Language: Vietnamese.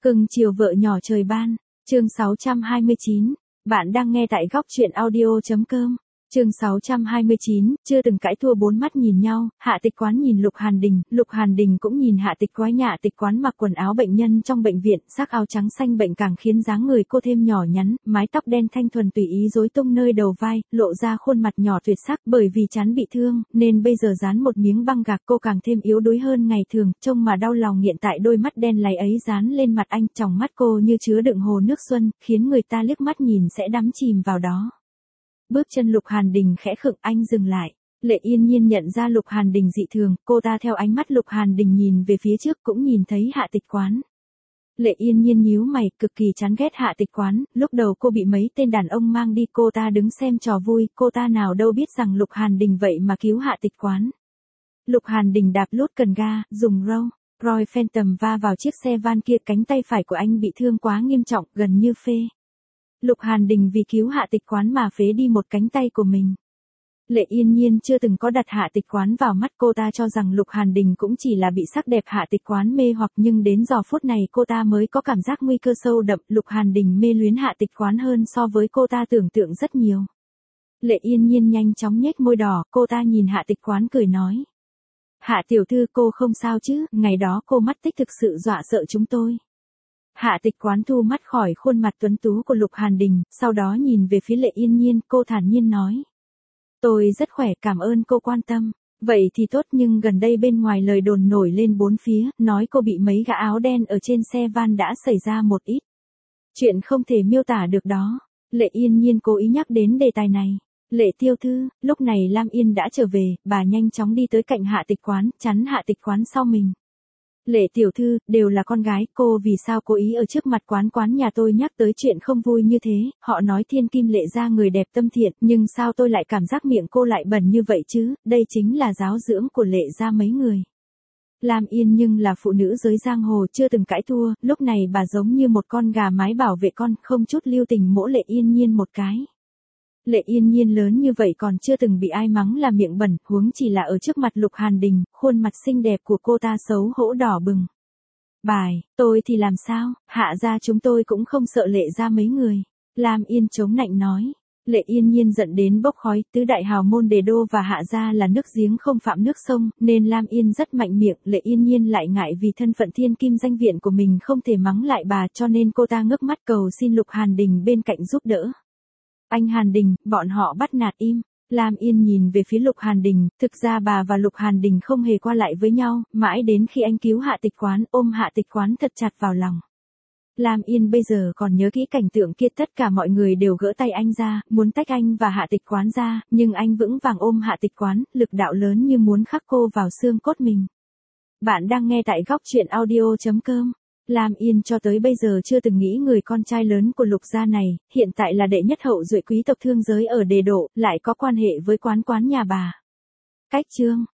Cưng chiều vợ nhỏ trời ban, chương 629, bạn đang nghe tại góc truyện audio.com. Chương 629, chưa từng cãi thua bốn mắt nhìn nhau, Hạ Tịch Quán nhìn Lục Hàn Đình cũng nhìn Hạ Tịch Quái. Hạ Tịch Quán mặc quần áo bệnh nhân trong bệnh viện, sắc áo trắng xanh bệnh càng khiến dáng người cô thêm nhỏ nhắn, mái tóc đen thanh thuần tùy ý rối tung nơi đầu vai, lộ ra khuôn mặt nhỏ tuyệt sắc. Bởi vì chán bị thương, nên bây giờ dán một miếng băng gạc, cô càng thêm yếu đuối hơn ngày thường, trông mà đau lòng nghiện tại đôi mắt đen láy ấy dán lên mặt anh, tròng mắt cô như chứa đựng hồ nước xuân, khiến người ta liếc mắt nhìn sẽ đắm chìm vào đó. Bước chân Lục Hàn Đình khẽ khựng, anh dừng lại. Lệ Yên Nhiên nhận ra Lục Hàn Đình dị thường, cô ta theo ánh mắt Lục Hàn Đình nhìn về phía trước cũng nhìn thấy Hạ Tịch Quán. Lệ Yên Nhiên nhíu mày, cực kỳ chán ghét Hạ Tịch Quán, lúc đầu cô bị mấy tên đàn ông mang đi, cô ta đứng xem trò vui, cô ta nào đâu biết rằng Lục Hàn Đình vậy mà cứu Hạ Tịch Quán. Lục Hàn Đình đạp lốt cần ga, dùng Roy Phantom va vào chiếc xe van kia, cánh tay phải của anh bị thương quá nghiêm trọng, gần như phê. Lục Hàn Đình vì cứu Hạ Tịch Quán mà phế đi một cánh tay của mình. Lệ Yên Nhiên chưa từng có đặt Hạ Tịch Quán vào mắt, cô ta cho rằng Lục Hàn Đình cũng chỉ là bị sắc đẹp Hạ Tịch Quán mê hoặc, nhưng đến giờ phút này cô ta mới có cảm giác nguy cơ sâu đậm. Lục Hàn Đình mê luyến Hạ Tịch Quán hơn so với cô ta tưởng tượng rất nhiều. Lệ Yên Nhiên nhanh chóng nhếch môi đỏ, cô ta nhìn Hạ Tịch Quán cười nói: Hạ tiểu thư, cô không sao chứ? Ngày đó cô mất tích thực sự dọa sợ chúng tôi. Hạ Tịch Quán thu mắt khỏi khuôn mặt tuấn tú của Lục Hàn Đình, sau đó nhìn về phía Lệ Yên Nhiên, cô thản nhiên nói: Tôi rất khỏe, cảm ơn cô quan tâm. Vậy thì tốt, nhưng gần đây bên ngoài lời đồn nổi lên bốn phía, nói cô bị mấy gã áo đen ở trên xe van đã xảy ra một ít chuyện không thể miêu tả được đó. Lệ Yên Nhiên cố ý nhắc đến đề tài này. Lệ tiểu thư, lúc này Lam Yên đã trở về, bà nhanh chóng đi tới cạnh Hạ Tịch Quán, chắn Hạ Tịch Quán sau mình. Lệ tiểu thư, đều là con gái, cô vì sao cố ý ở trước mặt quán nhà tôi nhắc tới chuyện không vui như thế? Họ nói Thiên Kim Lệ gia người đẹp tâm thiện, nhưng sao tôi lại cảm giác miệng cô lại bẩn như vậy chứ? Đây chính là giáo dưỡng của Lệ gia mấy người. Lam Yên nhưng là phụ nữ giới giang hồ, chưa từng cãi thua, lúc này bà giống như một con gà mái bảo vệ con, không chút lưu tình mỗ Lệ Yên Nhiên một cái. Lệ Yên Nhiên lớn như vậy còn chưa từng bị ai mắng là miệng bẩn, huống chỉ là ở trước mặt Lục Hàn Đình, khuôn mặt xinh đẹp của cô ta xấu hổ đỏ bừng. Bài, tôi thì làm sao, Hạ gia chúng tôi cũng không sợ Lệ gia mấy người. Lam Yên chống nạnh nói. Lệ Yên Nhiên giận đến bốc khói, tứ đại hào môn Đề Đô và Hạ gia là nước giếng không phạm nước sông, nên Lam Yên rất mạnh miệng. Lệ Yên Nhiên lại ngại vì thân phận thiên kim danh viện của mình không thể mắng lại bà, cho nên cô ta ngước mắt cầu xin Lục Hàn Đình bên cạnh giúp đỡ. Anh Hàn Đình, bọn họ bắt nạt im. Lam Yên nhìn về phía Lục Hàn Đình, thực ra bà và Lục Hàn Đình không hề qua lại với nhau, mãi đến khi anh cứu Hạ Tịch Quán, ôm Hạ Tịch Quán thật chặt vào lòng. Lam Yên bây giờ còn nhớ kỹ cảnh tượng kia, tất cả mọi người đều gỡ tay anh ra, muốn tách anh và Hạ Tịch Quán ra, nhưng anh vững vàng ôm Hạ Tịch Quán, lực đạo lớn như muốn khắc cô vào xương cốt mình. Bạn đang nghe tại góc truyện audio.com. Lam Yên cho tới bây giờ chưa từng nghĩ người con trai lớn của Lục gia này, hiện tại là đệ nhất hậu duệ quý tộc thương giới ở Đề Độ, lại có quan hệ với quán nhà bà. Cách chương